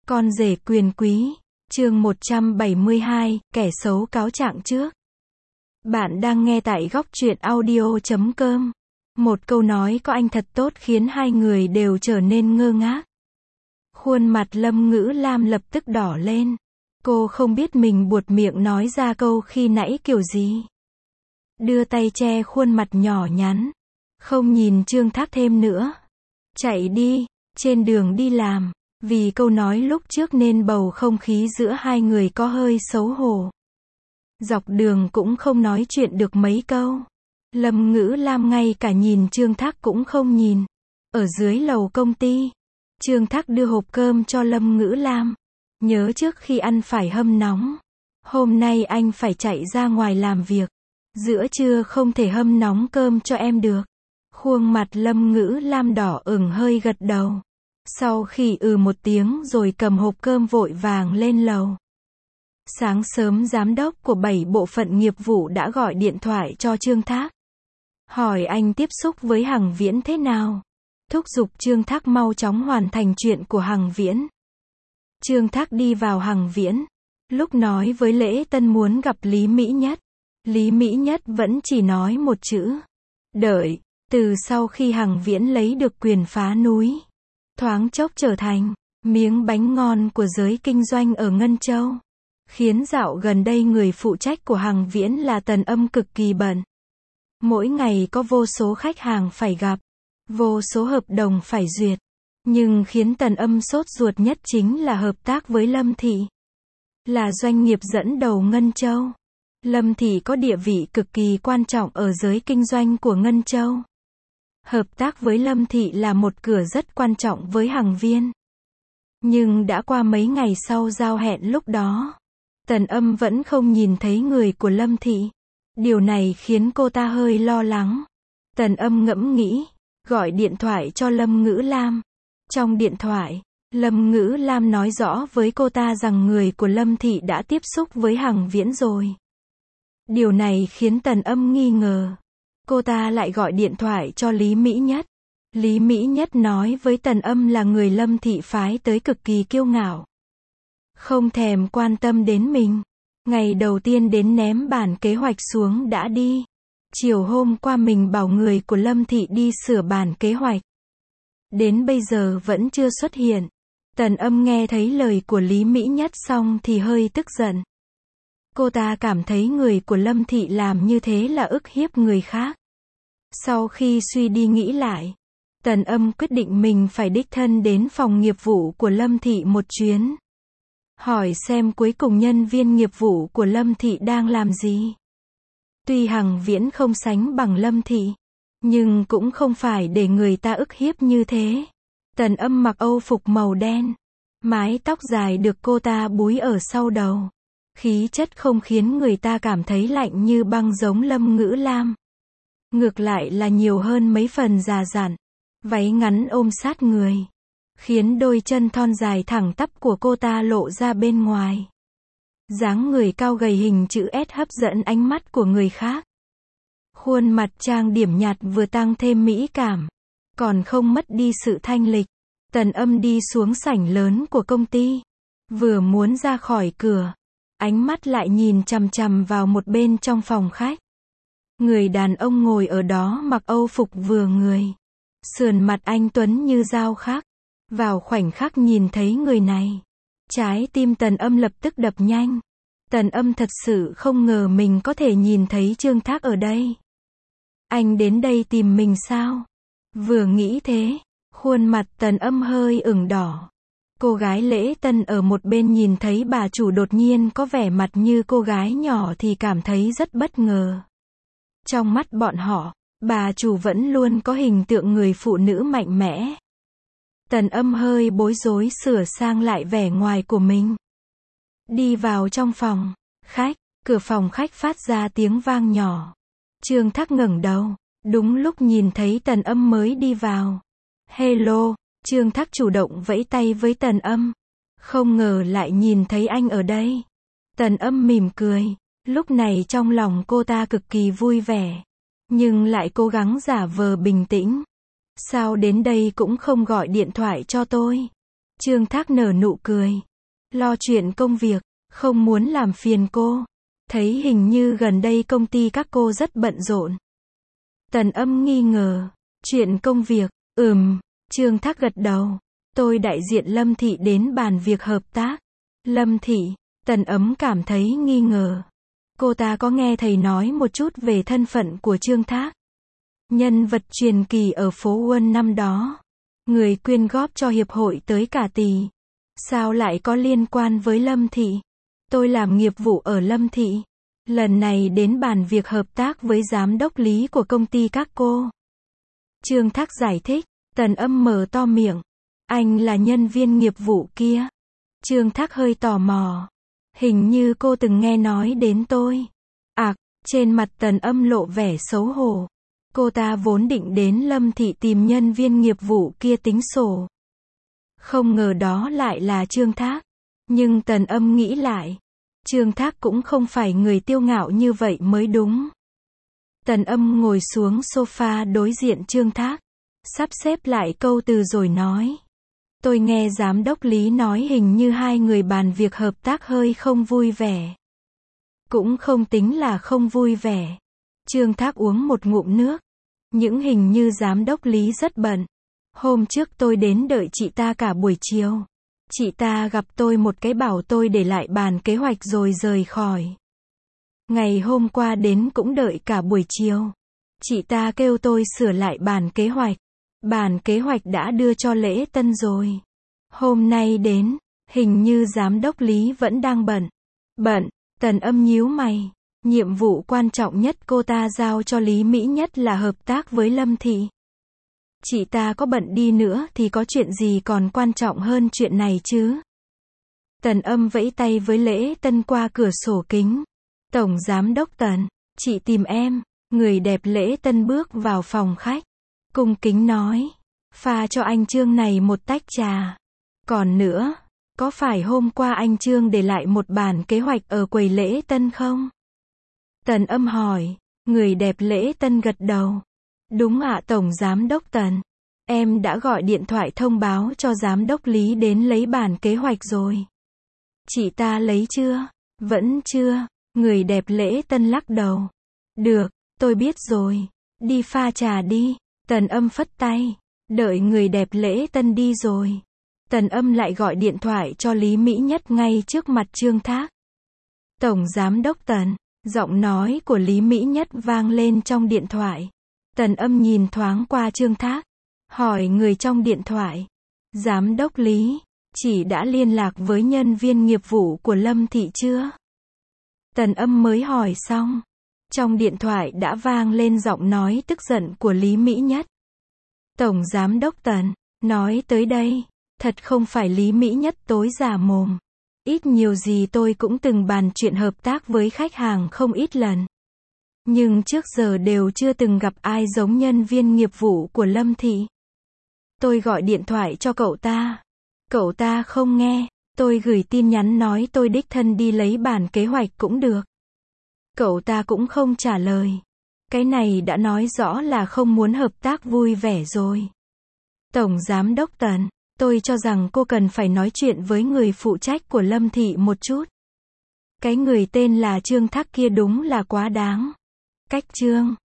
Con rể quyền quý, chương 172, kẻ xấu cáo trạng trước. Bạn đang nghe tại góc truyện audio.com. Một câu nói có anh thật tốt khiến hai người đều trở nên ngơ ngác. Khuôn mặt Lâm Ngữ Lam lập tức đỏ lên. Cô không biết mình buột miệng nói ra câu khi nãy kiểu gì. Đưa tay che khuôn mặt nhỏ nhắn. Không nhìn Trương Thác thêm nữa. Chạy đi, trên đường đi làm. Vì câu nói lúc trước nên bầu không khí giữa hai người có hơi xấu hổ. Dọc đường cũng không nói chuyện được mấy câu. Lâm Ngữ Lam ngay cả nhìn Trương Thác cũng không nhìn. Ở dưới lầu công ty, Trương Thác đưa hộp cơm cho Lâm Ngữ Lam. Nhớ trước khi ăn phải hâm nóng. Hôm nay anh phải chạy ra ngoài làm việc. Giữa trưa không thể hâm nóng cơm cho em được. Khuôn mặt Lâm Ngữ Lam đỏ ửng hơi gật đầu. Sau khi một tiếng rồi cầm hộp cơm vội vàng lên lầu. Sáng sớm giám đốc của 7 bộ phận nghiệp vụ đã gọi điện thoại cho Trương Thác. Hỏi anh tiếp xúc với Hằng Viễn thế nào. Thúc giục Trương Thác mau chóng hoàn thành chuyện của Hằng Viễn. Trương Thác đi vào Hằng Viễn. Lúc nói với Lễ Tân muốn gặp Lý Mỹ Nhất. Lý Mỹ Nhất vẫn chỉ nói một chữ. Đợi. Từ sau khi Hằng Viễn lấy được quyền phá núi. Thoáng chốc trở thành miếng bánh ngon của giới kinh doanh ở Ngân Châu. Khiến dạo gần đây người phụ trách của Hằng Viễn là Tần Âm cực kỳ bận. Mỗi ngày có vô số khách hàng phải gặp. Vô số hợp đồng phải duyệt. Nhưng khiến Tần Âm sốt ruột nhất chính là hợp tác với Lâm Thị. Là doanh nghiệp dẫn đầu Ngân Châu. Lâm Thị có địa vị cực kỳ quan trọng ở giới kinh doanh của Ngân Châu. Hợp tác với Lâm Thị là một cửa rất quan trọng với Hằng Viễn. Nhưng đã qua mấy ngày sau giao hẹn lúc đó. Tần Âm vẫn không nhìn thấy người của Lâm Thị. Điều này khiến cô ta hơi lo lắng. Tần Âm ngẫm nghĩ. Gọi điện thoại cho Lâm Ngữ Lam. Trong điện thoại, Lâm Ngữ Lam nói rõ với cô ta rằng người của Lâm Thị đã tiếp xúc với Hằng Viễn rồi. Điều này khiến Tần Âm nghi ngờ. Cô ta lại gọi điện thoại cho Lý Mỹ Nhất. Lý Mỹ Nhất nói với Tần Âm là người Lâm Thị phái tới cực kỳ kiêu ngạo. Không thèm quan tâm đến mình. Ngày đầu tiên đến ném bản kế hoạch xuống đã đi. Chiều hôm qua mình bảo người của Lâm Thị đi sửa bản kế hoạch. Đến bây giờ vẫn chưa xuất hiện. Tần Âm nghe thấy lời của Lý Mỹ Nhất xong thì hơi tức giận. Cô ta cảm thấy người của Lâm Thị làm như thế là ức hiếp người khác. Sau khi suy đi nghĩ lại, Tần Âm quyết định mình phải đích thân đến phòng nghiệp vụ của Lâm Thị một chuyến. Hỏi xem cuối cùng nhân viên nghiệp vụ của Lâm Thị đang làm gì. Tuy Hằng Viễn không sánh bằng Lâm Thị, nhưng cũng không phải để người ta ức hiếp như thế. Tần Âm mặc âu phục màu đen. Mái tóc dài được cô ta búi ở sau đầu. Khí chất không khiến người ta cảm thấy lạnh như băng giống Lâm Ngữ Lam. Ngược lại là nhiều hơn mấy phần già dặn. Váy ngắn ôm sát người. Khiến đôi chân thon dài thẳng tắp của cô ta lộ ra bên ngoài. Dáng người cao gầy hình chữ S hấp dẫn ánh mắt của người khác. Khuôn mặt trang điểm nhạt vừa tăng thêm mỹ cảm. Còn không mất đi sự thanh lịch. Tần Âm đi xuống sảnh lớn của công ty. Vừa muốn ra khỏi cửa. Ánh mắt lại nhìn chằm chằm vào một bên trong phòng khách. Người đàn ông ngồi ở đó mặc âu phục vừa người. Sườn mặt anh tuấn như dao khắc. Vào khoảnh khắc nhìn thấy người này. Trái tim Tần Âm lập tức đập nhanh. Tần Âm thật sự không ngờ mình có thể nhìn thấy Trương Thác ở đây. Anh đến đây tìm mình sao? Vừa nghĩ thế, khuôn mặt Tần Âm hơi ửng đỏ. Cô gái Lễ Tân ở một bên nhìn thấy bà chủ đột nhiên có vẻ mặt như cô gái nhỏ thì cảm thấy rất bất ngờ. Trong mắt bọn họ, bà chủ vẫn luôn có hình tượng người phụ nữ mạnh mẽ. Tần Âm hơi bối rối sửa sang lại vẻ ngoài của mình. Đi vào trong phòng khách, cửa phòng khách phát ra tiếng vang nhỏ. Trương Thác ngẩng đầu, đúng lúc nhìn thấy Tần Âm mới đi vào. Hello, Trương Thác chủ động vẫy tay với Tần Âm. Không ngờ lại nhìn thấy anh ở đây. Tần Âm mỉm cười, lúc này trong lòng cô ta cực kỳ vui vẻ. Nhưng lại cố gắng giả vờ bình tĩnh. Sao đến đây cũng không gọi điện thoại cho tôi? Trương Thác nở nụ cười. Lo chuyện công việc, không muốn làm phiền cô. Thấy hình như gần đây công ty các cô rất bận rộn. Tần Âm nghi ngờ. Chuyện công việc, Trương Thác gật đầu. Tôi đại diện Lâm Thị đến bàn việc hợp tác. Lâm Thị, Tần Ấm cảm thấy nghi ngờ. Cô ta có nghe thầy nói một chút về thân phận của Trương Thác. Nhân vật truyền kỳ ở phố Wall năm đó. Người quyên góp cho hiệp hội tới cả tỷ. Sao lại có liên quan với Lâm Thị? Tôi làm nghiệp vụ ở Lâm Thị. Lần này đến bàn việc hợp tác với giám đốc lý của công ty các cô. Trương Thác giải thích. Tần Âm mở to miệng. Anh là nhân viên nghiệp vụ kia. Trương Thác hơi tò mò. Hình như cô từng nghe nói đến tôi. Trên mặt Tần Âm lộ vẻ xấu hổ. Cô ta vốn định đến Lâm Thị tìm nhân viên nghiệp vụ kia tính sổ. Không ngờ đó lại là Trương Thác. Nhưng Tần Âm nghĩ lại. Trương Thác cũng không phải người kiêu ngạo như vậy mới đúng. Tần Âm ngồi xuống sofa đối diện Trương Thác. Sắp xếp lại câu từ rồi nói. Tôi nghe giám đốc Lý nói hình như hai người bàn việc hợp tác hơi không vui vẻ. Cũng không tính là không vui vẻ. Trương Thác uống một ngụm nước. Những hình như giám đốc Lý rất bận. Hôm trước tôi đến đợi chị ta cả buổi chiều. Chị ta gặp tôi một cái bảo tôi để lại bàn kế hoạch rồi rời khỏi. Ngày hôm qua đến cũng đợi cả buổi chiều. Chị ta kêu tôi sửa lại bản kế hoạch. Bản kế hoạch đã đưa cho lễ tân rồi. Hôm nay đến, hình như giám đốc Lý vẫn đang bận. Tần Âm nhíu mày. Nhiệm vụ quan trọng nhất cô ta giao cho Lý Mỹ Nhất là hợp tác với Lâm Thị. Chị ta có bận đi nữa thì có chuyện gì còn quan trọng hơn chuyện này chứ? Tần Âm vẫy tay với lễ tân qua cửa sổ kính. Tổng giám đốc Tần, chị tìm em. Người đẹp lễ tân bước vào phòng khách. Cung kính nói. Pha cho anh Trương này một tách trà. Còn nữa, có phải hôm qua anh Trương để lại một bản kế hoạch ở quầy lễ tân không? Tần Âm hỏi. Người đẹp lễ tân gật đầu. Đúng ạ Tổng giám đốc Tần. Em đã gọi điện thoại thông báo cho giám đốc Lý đến lấy bản kế hoạch rồi. Chị ta lấy chưa? Vẫn chưa. Người đẹp lễ tân lắc đầu. Được, tôi biết rồi. Đi pha trà đi. Tần Âm phất tay. Đợi người đẹp lễ tân đi rồi. Tần Âm lại gọi điện thoại cho Lý Mỹ Nhất ngay trước mặt Trương Thác. Tổng giám đốc Tần. Giọng nói của Lý Mỹ Nhất vang lên trong điện thoại. Tần Âm nhìn thoáng qua Trương Thác. Hỏi người trong điện thoại. Giám đốc Lý, chị đã liên lạc với nhân viên nghiệp vụ của Lâm Thị chưa? Tần Âm mới hỏi xong. Trong điện thoại đã vang lên giọng nói tức giận của Lý Mỹ Nhất. Tổng giám đốc Tần, nói tới đây, thật không phải Lý Mỹ Nhất tối giả mồm. Ít nhiều gì tôi cũng từng bàn chuyện hợp tác với khách hàng không ít lần. Nhưng trước giờ đều chưa từng gặp ai giống nhân viên nghiệp vụ của Lâm Thị. Tôi gọi điện thoại cho cậu ta. Cậu ta không nghe. Tôi gửi tin nhắn nói tôi đích thân đi lấy bản kế hoạch cũng được. Cậu ta cũng không trả lời. Cái này đã nói rõ là không muốn hợp tác vui vẻ rồi. Tổng giám đốc Tần, tôi cho rằng cô cần phải nói chuyện với người phụ trách của Lâm Thị một chút. Cái người tên là Trương Thác kia đúng là quá đáng. Cách Trương